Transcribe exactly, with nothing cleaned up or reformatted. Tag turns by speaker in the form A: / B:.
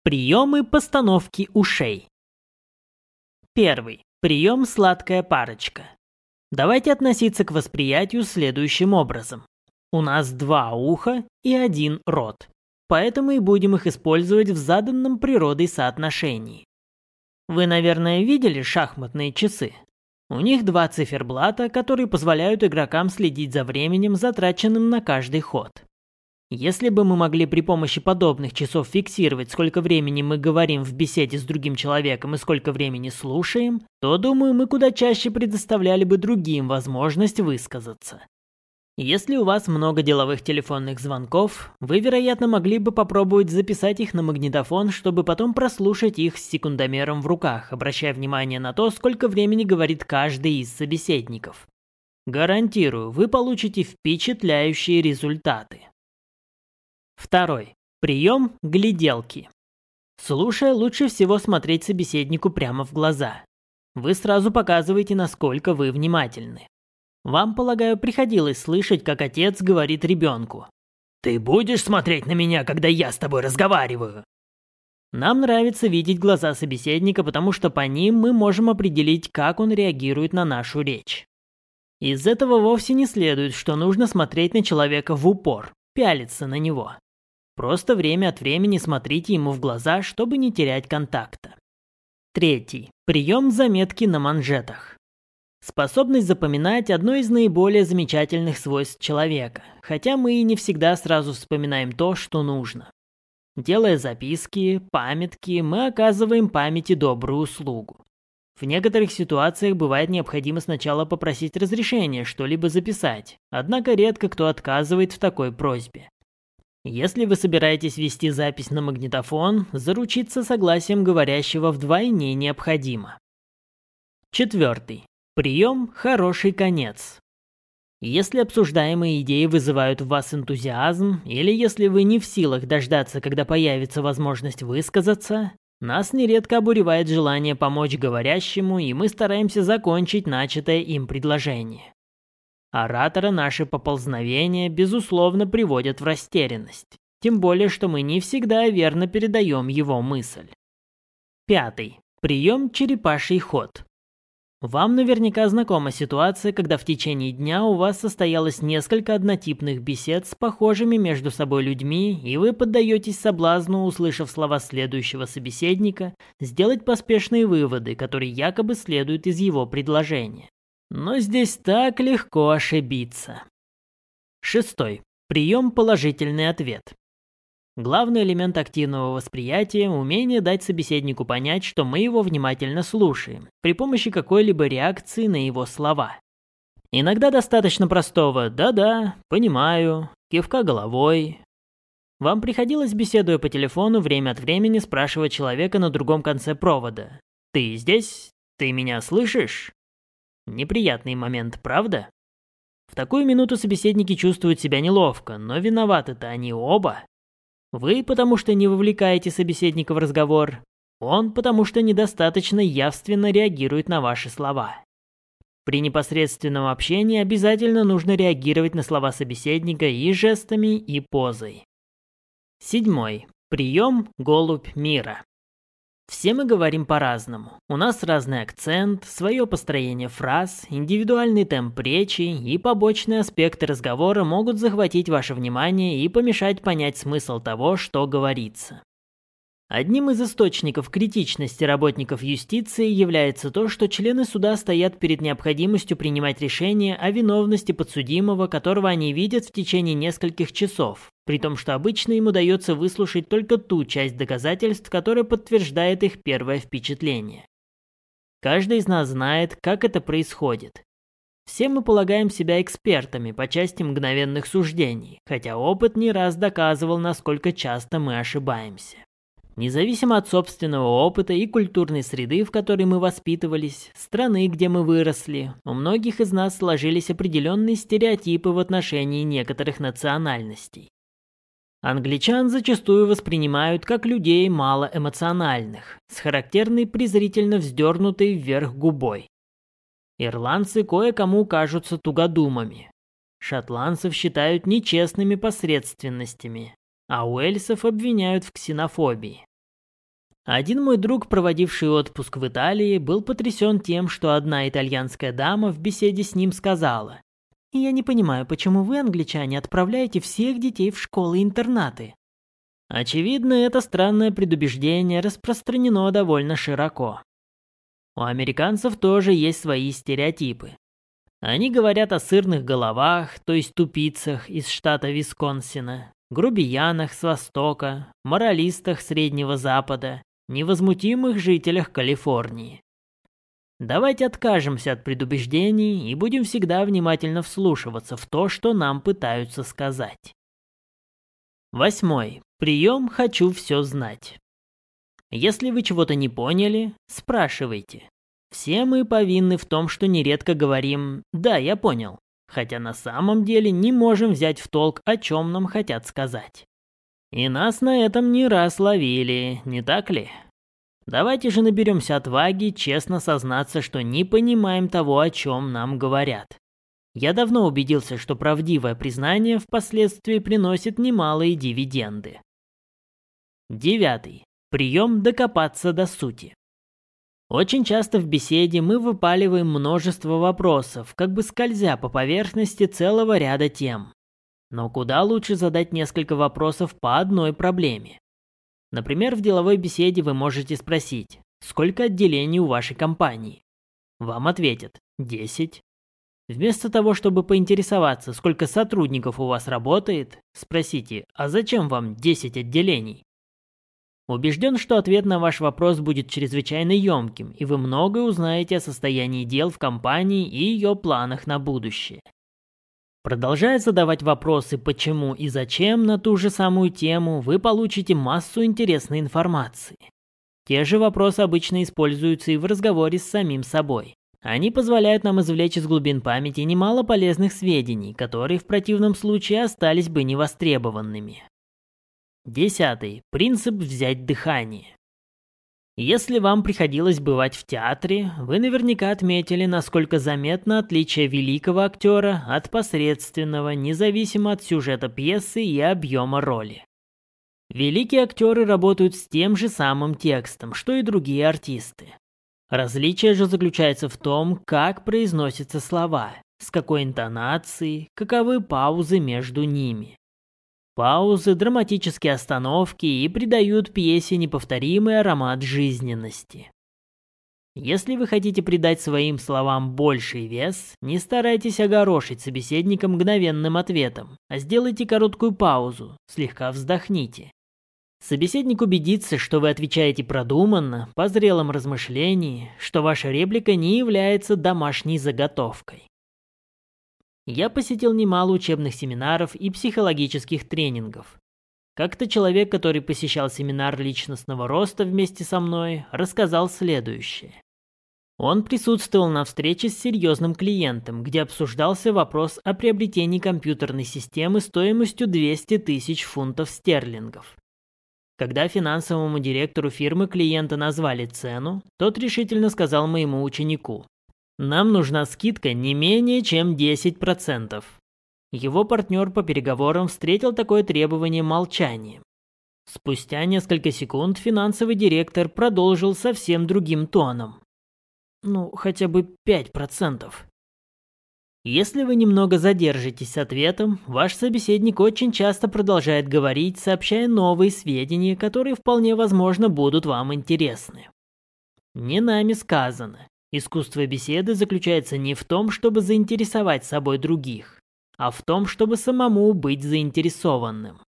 A: Приемы постановки ушей. Первый. Прием «Сладкая парочка». Давайте относиться к восприятию следующим образом. У нас два уха и один рот, поэтому и будем их использовать в заданном природой соотношении. Вы, наверное, видели шахматные часы? У них два циферблата, которые позволяют игрокам следить за временем, затраченным на каждый ход. Если бы мы могли при помощи подобных часов фиксировать, сколько времени мы говорим в беседе с другим человеком и сколько времени слушаем, то, думаю, мы куда чаще предоставляли бы другим возможность высказаться. Если у вас много деловых телефонных звонков, вы, вероятно, могли бы попробовать записать их на магнитофон, чтобы потом прослушать их с секундомером в руках, обращая внимание на то, сколько времени говорит каждый из собеседников. Гарантирую, вы получите впечатляющие результаты. Второй. Прием гляделки. Слушая, лучше всего смотреть собеседнику прямо в глаза. Вы сразу показываете, насколько вы внимательны. Вам, полагаю, приходилось слышать, как отец говорит ребенку: «Ты будешь смотреть на меня, когда я с тобой разговариваю?» Нам нравится видеть глаза собеседника, потому что по ним мы можем определить, как он реагирует на нашу речь. Из этого вовсе не следует, что нужно смотреть на человека в упор, пялиться на него. Просто время от времени смотрите ему в глаза, чтобы не терять контакта. Третий. Прием заметки на манжетах. Способность запоминать – одно из наиболее замечательных свойств человека, хотя мы и не всегда сразу вспоминаем то, что нужно. Делая записки, памятки, мы оказываем памяти добрую услугу. В некоторых ситуациях бывает необходимо сначала попросить разрешения что-либо записать, однако редко кто отказывает в такой просьбе. Если вы собираетесь вести запись на магнитофон, заручиться согласием говорящего вдвойне необходимо. Четвертый. Прием «Хороший конец». Если обсуждаемые идеи вызывают в вас энтузиазм, или если вы не в силах дождаться, когда появится возможность высказаться, нас нередко обуревает желание помочь говорящему, и мы стараемся закончить начатое им предложение. Оратора наши поползновения, безусловно, приводят в растерянность, тем более, что мы не всегда верно передаем его мысль. Пятый. Прием «Черепаший ход». Вам наверняка знакома ситуация, когда в течение дня у вас состоялось несколько однотипных бесед с похожими между собой людьми, и вы поддаетесь соблазну, услышав слова следующего собеседника, сделать поспешные выводы, которые якобы следуют из его предложения. Но здесь так легко ошибиться. Шестой. Прием «Положительный ответ». Главный элемент активного восприятия – умение дать собеседнику понять, что мы его внимательно слушаем, при помощи какой-либо реакции на его слова. Иногда достаточно простого «да-да», «понимаю», кивка головой. Вам приходилось, беседуя по телефону, время от времени спрашивать человека на другом конце провода: «Ты здесь? Ты меня слышишь?» Неприятный момент, правда? В такую минуту собеседники чувствуют себя неловко, но виноваты-то они оба. Вы, потому что не вовлекаете собеседника в разговор, он, потому что недостаточно явственно реагирует на ваши слова. При непосредственном общении обязательно нужно реагировать на слова собеседника и жестами, и позой. Седьмой. Прием «Голубь мира». Все мы говорим по-разному. У нас разный акцент, свое построение фраз, индивидуальный темп речи и побочные аспекты разговора могут захватить ваше внимание и помешать понять смысл того, что говорится. Одним из источников критичности работников юстиции является то, что члены суда стоят перед необходимостью принимать решение о виновности подсудимого, которого они видят в течение нескольких часов, при том, что обычно им удается выслушать только ту часть доказательств, которая подтверждает их первое впечатление. Каждый из нас знает, как это происходит. Все мы полагаем себя экспертами по части мгновенных суждений, хотя опыт не раз доказывал, насколько часто мы ошибаемся. Независимо от собственного опыта и культурной среды, в которой мы воспитывались, страны, где мы выросли, у многих из нас сложились определенные стереотипы в отношении некоторых национальностей. Англичан зачастую воспринимают как людей малоэмоциональных, с характерной презрительно вздернутой вверх губой. Ирландцы кое-кому кажутся тугодумами. Шотландцев считают нечестными посредственностями, а уэльсов обвиняют в ксенофобии. Один мой друг, проводивший отпуск в Италии, был потрясен тем, что одна итальянская дама в беседе с ним сказала: «Я не понимаю, почему вы, англичане, отправляете всех детей в школы-интернаты». Очевидно, это странное предубеждение распространено довольно широко. У американцев тоже есть свои стереотипы. Они говорят о сырных головах, то есть тупицах из штата Висконсина, грубиянах с Востока, моралистах Среднего Запада, невозмутимых жителях Калифорнии. Давайте откажемся от предубеждений и будем всегда внимательно вслушиваться в то, что нам пытаются сказать. Восьмой. Прием «хочу все знать». Если вы чего-то не поняли, спрашивайте. Все мы повинны в том, что нередко говорим «да, я понял», хотя на самом деле не можем взять в толк, о чем нам хотят сказать. И нас на этом не раз ловили, не так ли? Давайте же наберемся отваги честно сознаться, что не понимаем того, о чем нам говорят. Я давно убедился, что правдивое признание впоследствии приносит немалые дивиденды. Девятый. Прием докопаться до сути. Очень часто в беседе мы выпаливаем множество вопросов, как бы скользя по поверхности целого ряда тем. Но куда лучше задать несколько вопросов по одной проблеме. Например, в деловой беседе вы можете спросить: «Сколько отделений у вашей компании?» Вам ответят: «десять». Вместо того, чтобы поинтересоваться, сколько сотрудников у вас работает, спросите: «А зачем вам десять отделений?» Убежден, что ответ на ваш вопрос будет чрезвычайно емким, и вы многое узнаете о состоянии дел в компании и ее планах на будущее. Продолжая задавать вопросы «почему» и «зачем» на ту же самую тему, вы получите массу интересной информации. Те же вопросы обычно используются и в разговоре с самим собой. Они позволяют нам извлечь из глубин памяти немало полезных сведений, которые в противном случае остались бы невостребованными. Десятый. Принцип взять дыхание. Если вам приходилось бывать в театре, вы наверняка отметили, насколько заметно отличие великого актера от посредственного, независимо от сюжета пьесы и объема роли. Великие актеры работают с тем же самым текстом, что и другие артисты. Различие же заключается в том, как произносятся слова, с какой интонацией, каковы паузы между ними. Паузы, драматические остановки и придают пьесе неповторимый аромат жизненности. Если вы хотите придать своим словам больший вес, не старайтесь огорошить собеседника мгновенным ответом, а сделайте короткую паузу, слегка вздохните. Собеседник убедится, что вы отвечаете продуманно, по зрелом размышлении, что ваша реплика не является домашней заготовкой. Я посетил немало учебных семинаров и психологических тренингов. Как-то человек, который посещал семинар личностного роста вместе со мной, рассказал следующее. Он присутствовал на встрече с серьезным клиентом, где обсуждался вопрос о приобретении компьютерной системы стоимостью двести тысяч фунтов стерлингов. Когда финансовому директору фирмы клиента назвали цену, тот решительно сказал моему ученику: «Нам нужна скидка не менее чем десять процентов». Его партнер по переговорам встретил такое требование молчанием. Спустя несколько секунд финансовый директор продолжил совсем другим тоном. «Ну, хотя бы пять процентов». Если вы немного задержитесь с ответом, ваш собеседник очень часто продолжает говорить, сообщая новые сведения, которые вполне возможно будут вам интересны. Не нами сказано. Искусство беседы заключается не в том, чтобы заинтересовать собой других, а в том, чтобы самому быть заинтересованным.